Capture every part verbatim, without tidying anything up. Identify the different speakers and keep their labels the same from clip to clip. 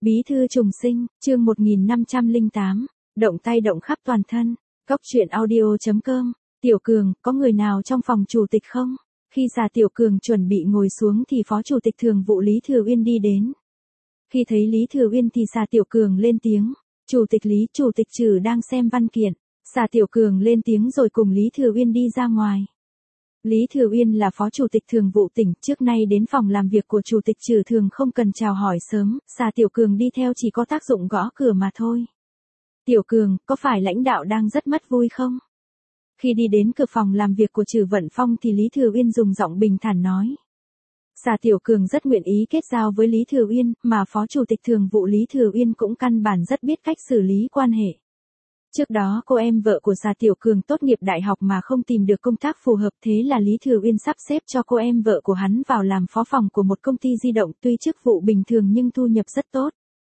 Speaker 1: Bí thư trùng sinh, chương một nghìn năm trăm lẻ tám, động tay động khắp toàn thân. Cóc truyện audio chấm com. Tiểu Cường, có người nào trong phòng chủ tịch không? Khi Già Tiểu Cường chuẩn bị ngồi xuống thì Phó Chủ tịch Thường vụ Lý Thừa Uyên đi đến. Khi thấy Lý Thừa Uyên thì Già Tiểu Cường lên tiếng, Chủ tịch Lý, Chủ tịch Trử đang xem văn kiện. Già Tiểu Cường lên tiếng rồi cùng Lý Thừa Uyên đi ra ngoài. Lý Thừa Uyên là Phó Chủ tịch Thường vụ tỉnh, trước nay đến phòng làm việc của Chủ tịch Trử thường không cần chào hỏi sớm, Già Tiểu Cường đi theo chỉ có tác dụng gõ cửa mà thôi. Tiểu Cường, có phải lãnh đạo đang rất mất vui không? Khi đi đến cửa phòng làm việc của Trử Vận Phong thì Lý Thừa Uyên dùng giọng bình thản nói. Già Tiểu Cường rất nguyện ý kết giao với Lý Thừa Uyên, mà Phó Chủ tịch Thường vụ Lý Thừa Uyên cũng căn bản rất biết cách xử lý quan hệ. Trước đó cô em vợ của Già Tiểu Cường tốt nghiệp đại học mà không tìm được công tác phù hợp, thế là Lý Thừa Uyên sắp xếp cho cô em vợ của hắn vào làm phó phòng của một công ty di động, tuy chức vụ bình thường nhưng thu nhập rất tốt.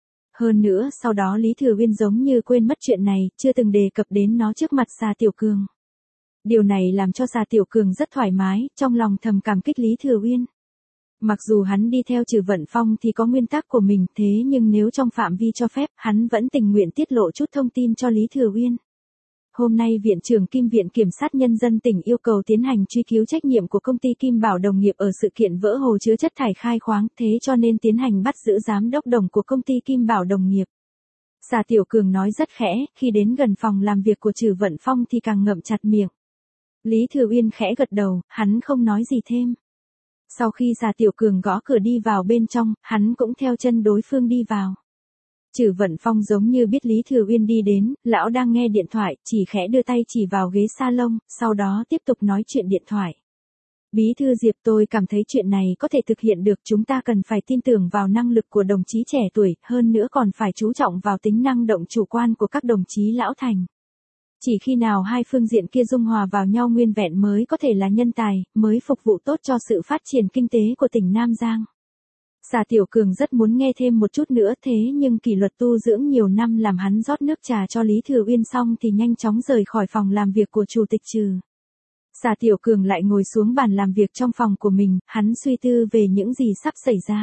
Speaker 1: Hơn nữa sau đó Lý Thừa Uyên giống như quên mất chuyện này, chưa từng đề cập đến nó trước mặt Già Tiểu Cường. Điều này làm cho Già Tiểu Cường rất thoải mái, trong lòng thầm cảm kích Lý Thừa Uyên. Mặc dù hắn đi theo Trử Vận Phong thì có nguyên tắc của mình, thế nhưng nếu trong phạm vi cho phép, hắn vẫn tình nguyện tiết lộ chút thông tin cho Lý Thừa Uyên. Hôm nay Viện trưởng Kim Viện Kiểm sát Nhân dân tỉnh yêu cầu tiến hành truy cứu trách nhiệm của công ty Kim Bảo Đồng nghiệp ở sự kiện vỡ hồ chứa chất thải khai khoáng, thế cho nên tiến hành bắt giữ giám đốc đồng của công ty Kim Bảo Đồng nghiệp. Già Tiểu Cường nói rất khẽ, khi đến gần phòng làm việc của Trử Vận Phong thì càng ngậm chặt miệng. Lý Thừa Uyên khẽ gật đầu, hắn không nói gì thêm. Sau khi Già Tiểu Cường gõ cửa đi vào bên trong, hắn cũng theo chân đối phương đi vào. Trử Vận Phong giống như biết Lý Thừa Uyên đi đến, lão đang nghe điện thoại, chỉ khẽ đưa tay chỉ vào ghế salon, sau đó tiếp tục nói chuyện điện thoại. Bí thư Diệp, tôi cảm thấy chuyện này có thể thực hiện được, chúng ta cần phải tin tưởng vào năng lực của đồng chí trẻ tuổi, hơn nữa còn phải chú trọng vào tính năng động chủ quan của các đồng chí lão thành. Chỉ khi nào hai phương diện kia dung hòa vào nhau nguyên vẹn mới có thể là nhân tài, mới phục vụ tốt cho sự phát triển kinh tế của tỉnh Nam Giang. Già Tiểu Cường rất muốn nghe thêm một chút nữa, thế nhưng kỷ luật tu dưỡng nhiều năm làm hắn rót nước trà cho Lý Thừa Uyên xong thì nhanh chóng rời khỏi phòng làm việc của Chủ tịch Trử. Già Tiểu Cường lại ngồi xuống bàn làm việc trong phòng của mình, hắn suy tư về những gì sắp xảy ra.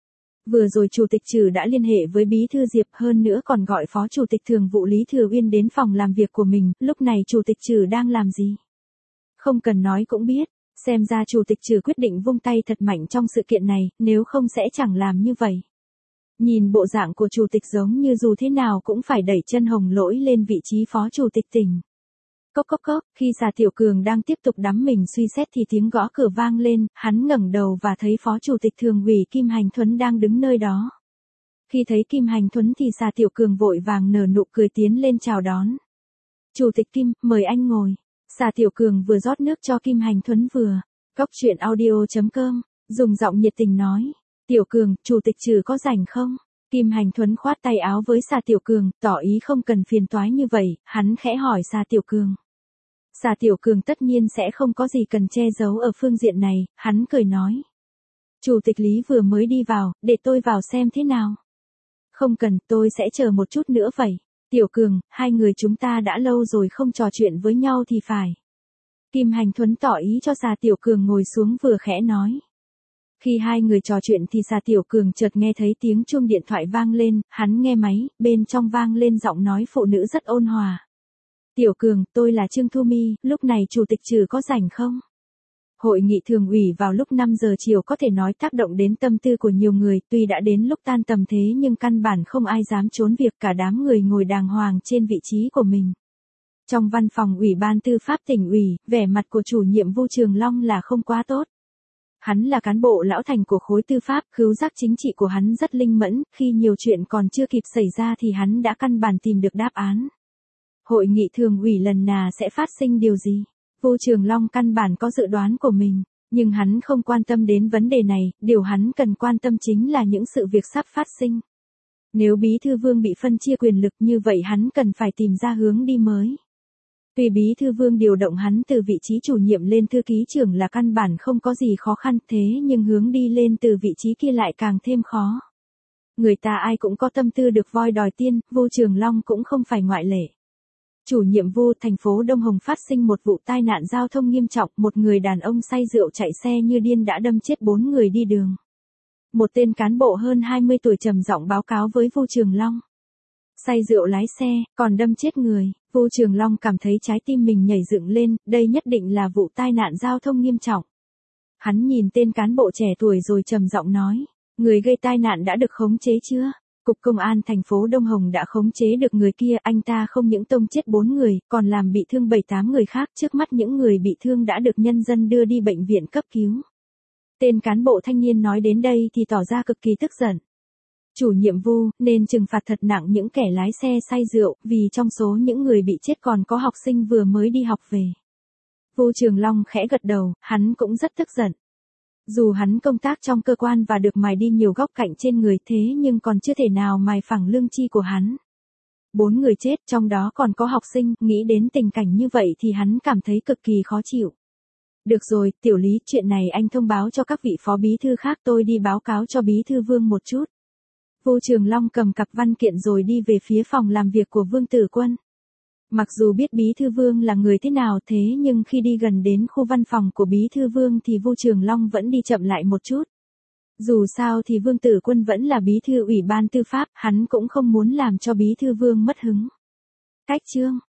Speaker 1: Vừa rồi Chủ tịch Trử đã liên hệ với Bí thư Diệp, hơn nữa còn gọi Phó Chủ tịch Thường vụ Lý Thừa Uyên đến phòng làm việc của mình, lúc này Chủ tịch Trử đang làm gì? Không cần nói cũng biết, xem ra Chủ tịch Trử quyết định vung tay thật mạnh trong sự kiện này, nếu không sẽ chẳng làm như vậy. Nhìn bộ dạng của Chủ tịch giống như dù thế nào cũng phải đẩy chân Hồng Lỗi lên vị trí Phó Chủ tịch tỉnh. Cốc cốc cốc, khi Già Tiểu Cường đang tiếp tục đắm mình suy xét thì tiếng gõ cửa vang lên, hắn ngẩng đầu và thấy Phó Chủ tịch Thường ủy Kim Hành Thuấn đang đứng nơi đó. Khi thấy Kim Hành Thuấn thì Già Tiểu Cường vội vàng nở nụ cười tiến lên chào đón. Chủ tịch Kim, mời anh ngồi. Già Tiểu Cường vừa rót nước cho Kim Hành Thuấn vừa. Cóc truyện audio chấm com, dùng giọng nhiệt tình nói. Tiểu Cường, Chủ tịch Trử có rảnh không? Kim Hành Thuấn khoát tay áo với Già Tiểu Cường, tỏ ý không cần phiền toái như vậy, hắn khẽ hỏi Già Tiểu Cường. Già Tiểu Cường tất nhiên sẽ không có gì cần che giấu ở phương diện này, hắn cười nói. Chủ tịch Lý vừa mới đi vào, để tôi vào xem thế nào. Không cần, tôi sẽ chờ một chút nữa vậy. Tiểu Cường, hai người chúng ta đã lâu rồi không trò chuyện với nhau thì phải. Kim Hành Thuấn tỏ ý cho Già Tiểu Cường ngồi xuống vừa khẽ nói. Khi hai người trò chuyện thì Già Tiểu Cường chợt nghe thấy tiếng chuông điện thoại vang lên, hắn nghe máy, bên trong vang lên giọng nói phụ nữ rất ôn hòa. Tiểu Cường, tôi là Trương Thu Mi, lúc này Chủ tịch Trử có rảnh không? Hội nghị thường ủy vào lúc năm giờ chiều có thể nói tác động đến tâm tư của nhiều người, tuy đã đến lúc tan tầm thế nhưng căn bản không ai dám trốn việc, cả đám người ngồi đàng hoàng trên vị trí của mình. Trong văn phòng Ủy ban Tư pháp tỉnh ủy, vẻ mặt của chủ nhiệm Vu Trường Long là không quá tốt. Hắn là cán bộ lão thành của khối tư pháp, khứu giác chính trị của hắn rất linh mẫn, khi nhiều chuyện còn chưa kịp xảy ra thì hắn đã căn bản tìm được đáp án. Hội nghị thường ủy lần nào sẽ phát sinh điều gì? Vu Trường Long căn bản có dự đoán của mình, nhưng hắn không quan tâm đến vấn đề này, điều hắn cần quan tâm chính là những sự việc sắp phát sinh. Nếu Bí thư Vương bị phân chia quyền lực như vậy hắn cần phải tìm ra hướng đi mới. Tuy Bí thư Vương điều động hắn từ vị trí chủ nhiệm lên thư ký trưởng là căn bản không có gì khó khăn, thế nhưng hướng đi lên từ vị trí kia lại càng thêm khó. Người ta ai cũng có tâm tư được voi đòi tiên, Vu Trường Long cũng không phải ngoại lệ. Chủ nhiệm Vu, thành phố Đông Hồng phát sinh một vụ tai nạn giao thông nghiêm trọng, một người đàn ông say rượu chạy xe như điên đã đâm chết bốn người đi đường. Một tên cán bộ hơn hai mươi tuổi trầm giọng báo cáo với Vu Trường Long. Say rượu lái xe, còn đâm chết người. Vu Trường Long cảm thấy trái tim mình nhảy dựng lên, đây nhất định là vụ tai nạn giao thông nghiêm trọng. Hắn nhìn tên cán bộ trẻ tuổi rồi trầm giọng nói, người gây tai nạn đã được khống chế chưa? Cục Công an thành phố Đông Hồng đã khống chế được người kia, anh ta không những tông chết bốn người, còn làm bị thương bảy tám người khác, trước mắt những người bị thương đã được nhân dân đưa đi bệnh viện cấp cứu. Tên cán bộ thanh niên nói đến đây thì tỏ ra cực kỳ tức giận. Chủ nhiệm Vu, nên trừng phạt thật nặng những kẻ lái xe say rượu, vì trong số những người bị chết còn có học sinh vừa mới đi học về. Vu Trường Long khẽ gật đầu, hắn cũng rất tức giận. Dù hắn công tác trong cơ quan và được mài đi nhiều góc cạnh trên người thế nhưng còn chưa thể nào mài phẳng lương chi của hắn. Bốn người chết, trong đó còn có học sinh, nghĩ đến tình cảnh như vậy thì hắn cảm thấy cực kỳ khó chịu. Được rồi, Tiểu Lý, chuyện này anh thông báo cho các vị phó bí thư khác, tôi đi báo cáo cho bí thư Vương một chút. Vu Trường Long cầm cặp văn kiện rồi đi về phía phòng làm việc của Vương Tử Quân. Mặc dù biết bí thư Vương là người thế nào thế nhưng khi đi gần đến khu văn phòng của bí thư Vương thì Vu Trường Long vẫn đi chậm lại một chút. Dù sao thì Vương Tử Quân vẫn là bí thư ủy ban tư pháp, hắn cũng không muốn làm cho bí thư Vương mất hứng. Cách chương